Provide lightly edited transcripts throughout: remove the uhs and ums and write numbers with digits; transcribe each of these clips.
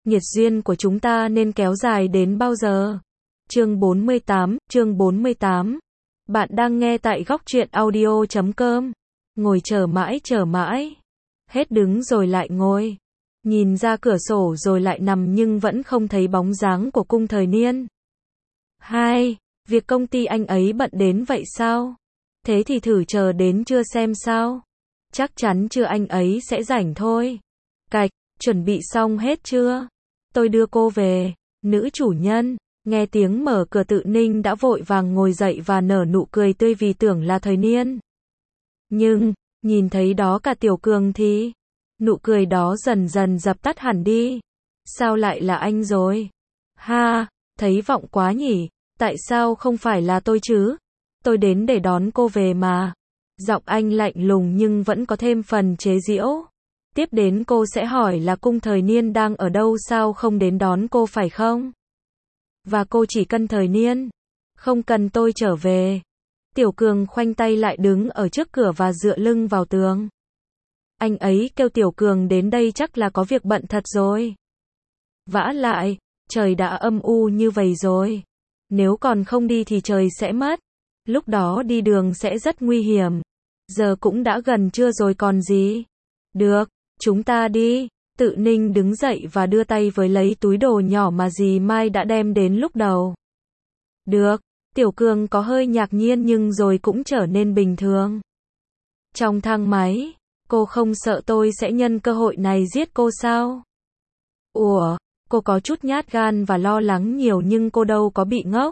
Nhiệt duyên của chúng ta nên kéo dài đến bao giờ? Chương 48. Bạn đang nghe tại góc truyện audio.com. Ngồi chờ mãi. Hết đứng rồi lại ngồi. Nhìn ra cửa sổ rồi lại nằm nhưng vẫn không thấy bóng dáng của Cung Thời Niên. Việc công ty anh ấy bận đến vậy sao? Thế thì thử chờ đến trưa xem sao. Chắc chắn trưa anh ấy sẽ rảnh thôi. Cạch, chuẩn bị xong hết chưa? Tôi đưa cô về. Nữ chủ nhân, nghe tiếng mở cửa Tự Ninh đã vội vàng ngồi dậy và nở nụ cười tươi vì tưởng là Thời Niên. Nhưng, nhìn thấy đó cả Tiểu Cường thì, nụ cười đó dần dần dập tắt hẳn đi. Sao lại là anh rồi? Thấy vọng quá nhỉ, tại sao không phải là tôi chứ? Tôi đến để đón cô về mà. Giọng anh lạnh lùng nhưng vẫn có thêm phần chế giễu. Tiếp đến cô sẽ hỏi là Cung Thời Niên đang ở đâu sao không đến đón cô phải không? Và cô chỉ cần Thời Niên, không cần tôi trở về. Tiểu Cường khoanh tay lại đứng ở trước cửa và dựa lưng vào tường. Anh ấy kêu Tiểu Cường đến đây chắc là có việc bận thật rồi. Vả lại, trời đã âm u như vậy rồi. Nếu còn không đi thì trời sẽ mất. Lúc đó đi đường sẽ rất nguy hiểm. Giờ cũng đã gần trưa rồi còn gì. Được, chúng ta đi. Tự Ninh đứng dậy và đưa tay với lấy túi đồ nhỏ mà dì Mai đã đem đến lúc đầu. Được, Tiểu Cường có hơi ngạc nhiên nhưng rồi cũng trở nên bình thường. Trong thang máy, cô không sợ tôi sẽ nhân cơ hội này giết cô sao? Ủa, cô có chút nhát gan và lo lắng nhiều nhưng cô đâu có bị ngốc.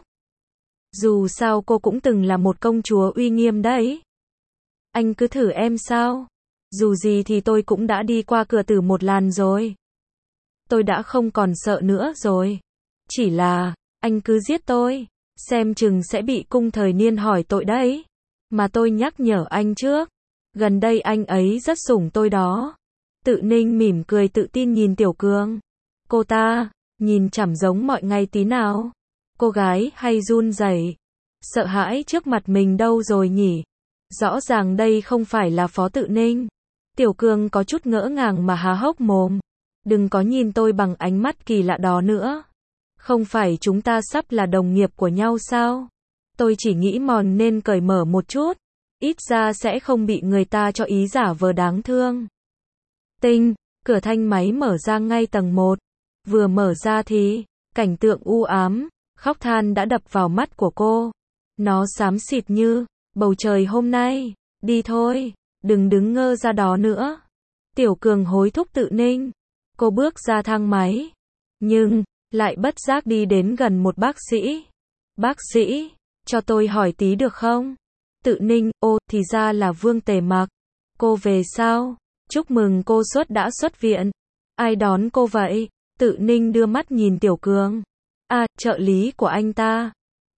Dù sao cô cũng từng là một công chúa uy nghiêm đấy. Anh cứ thử em sao? Dù gì thì tôi cũng đã đi qua cửa tử một lần rồi. Tôi đã không còn sợ nữa rồi. Chỉ là, anh cứ giết tôi. Xem chừng sẽ bị Cung Thời Niên hỏi tội đấy. Mà tôi nhắc nhở anh trước. Gần đây anh ấy rất sủng tôi đó. Tự Ninh mỉm cười tự tin nhìn Tiểu Cường. Cô ta, nhìn chẳng giống mọi ngày tí nào. Cô gái hay run rẩy, sợ hãi trước mặt mình đâu rồi nhỉ? Rõ ràng đây không phải là Phó Tự Ninh. Tiểu Cường có chút ngỡ ngàng mà há hốc mồm. Đừng có nhìn tôi bằng ánh mắt kỳ lạ đó nữa. Không phải chúng ta sắp là đồng nghiệp của nhau sao? Tôi chỉ nghĩ mòn nên cởi mở một chút. Ít ra sẽ không bị người ta cho ý giả vờ đáng thương. Tinh, cửa thang máy mở ra ngay tầng 1. Vừa mở ra thì, cảnh tượng u ám, khóc than đã đập vào mắt của cô. Nó xám xịt như bầu trời hôm nay. Đi thôi, đừng đứng ngơ ra đó nữa. Tiểu Cường hối thúc Tự Ninh. Cô bước ra thang máy. Nhưng, lại bất giác đi đến gần một bác sĩ. Bác sĩ, cho tôi hỏi tí được không? Tự Ninh, thì ra là Vương Tề Mặc. Cô về sao? Chúc mừng cô đã xuất viện. Ai đón cô vậy? Tự Ninh đưa mắt nhìn Tiểu Cường. Trợ lý của anh ta.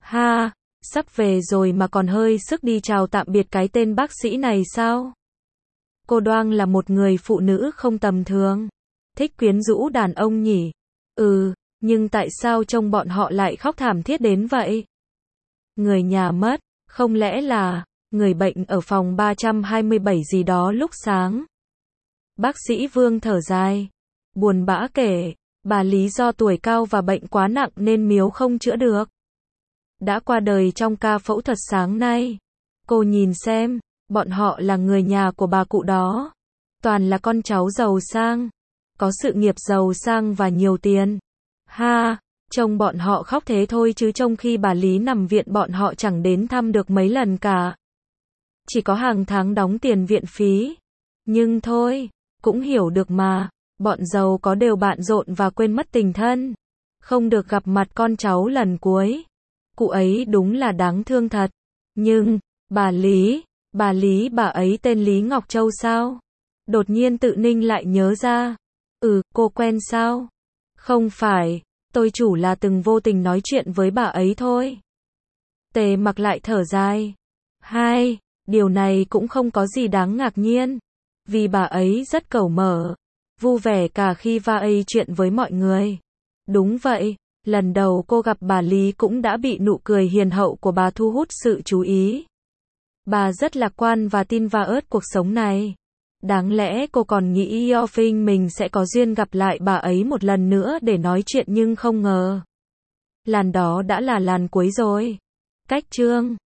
Sắp về rồi mà còn hơi sức đi chào tạm biệt cái tên bác sĩ này sao? Cô đoan là một người phụ nữ không tầm thường. Thích quyến rũ đàn ông nhỉ? Nhưng tại sao trông bọn họ lại khóc thảm thiết đến vậy? Người nhà mất, không lẽ là người bệnh ở phòng 327 gì đó lúc sáng? Bác sĩ Vương thở dài, buồn bã kể, bà lý do tuổi cao và bệnh quá nặng nên miếu không chữa được. Đã qua đời trong ca phẫu thuật sáng nay. Cô nhìn xem, bọn họ là người nhà của bà cụ đó. Toàn là con cháu giàu sang, có sự nghiệp giàu sang và nhiều tiền. Trông bọn họ khóc thế thôi chứ trong khi bà Lý nằm viện bọn họ chẳng đến thăm được mấy lần cả. Chỉ có hàng tháng đóng tiền viện phí. Nhưng thôi, cũng hiểu được mà, bọn giàu có đều bận rộn và quên mất tình thân. Không được gặp mặt con cháu lần cuối. Cụ ấy đúng là đáng thương thật. Nhưng, bà Lý bà ấy tên Lý Ngọc Châu sao? Đột nhiên Tự Ninh lại nhớ ra. Cô quen sao? Không phải, tôi chủ là từng vô tình nói chuyện với bà ấy thôi. Tề Mặc lại thở dài. Điều này cũng không có gì đáng ngạc nhiên. Vì bà ấy rất cởi mở, vui vẻ cả khi va chuyện với mọi người. Đúng vậy, lần đầu cô gặp bà Lý cũng đã bị nụ cười hiền hậu của bà thu hút sự chú ý. Bà rất lạc quan và tin vào cuộc sống này. Đáng lẽ cô còn nghĩ Yeofing mình sẽ có duyên gặp lại bà ấy một lần nữa để nói chuyện nhưng không ngờ. Làn đó đã là làn cuối rồi. Cách chương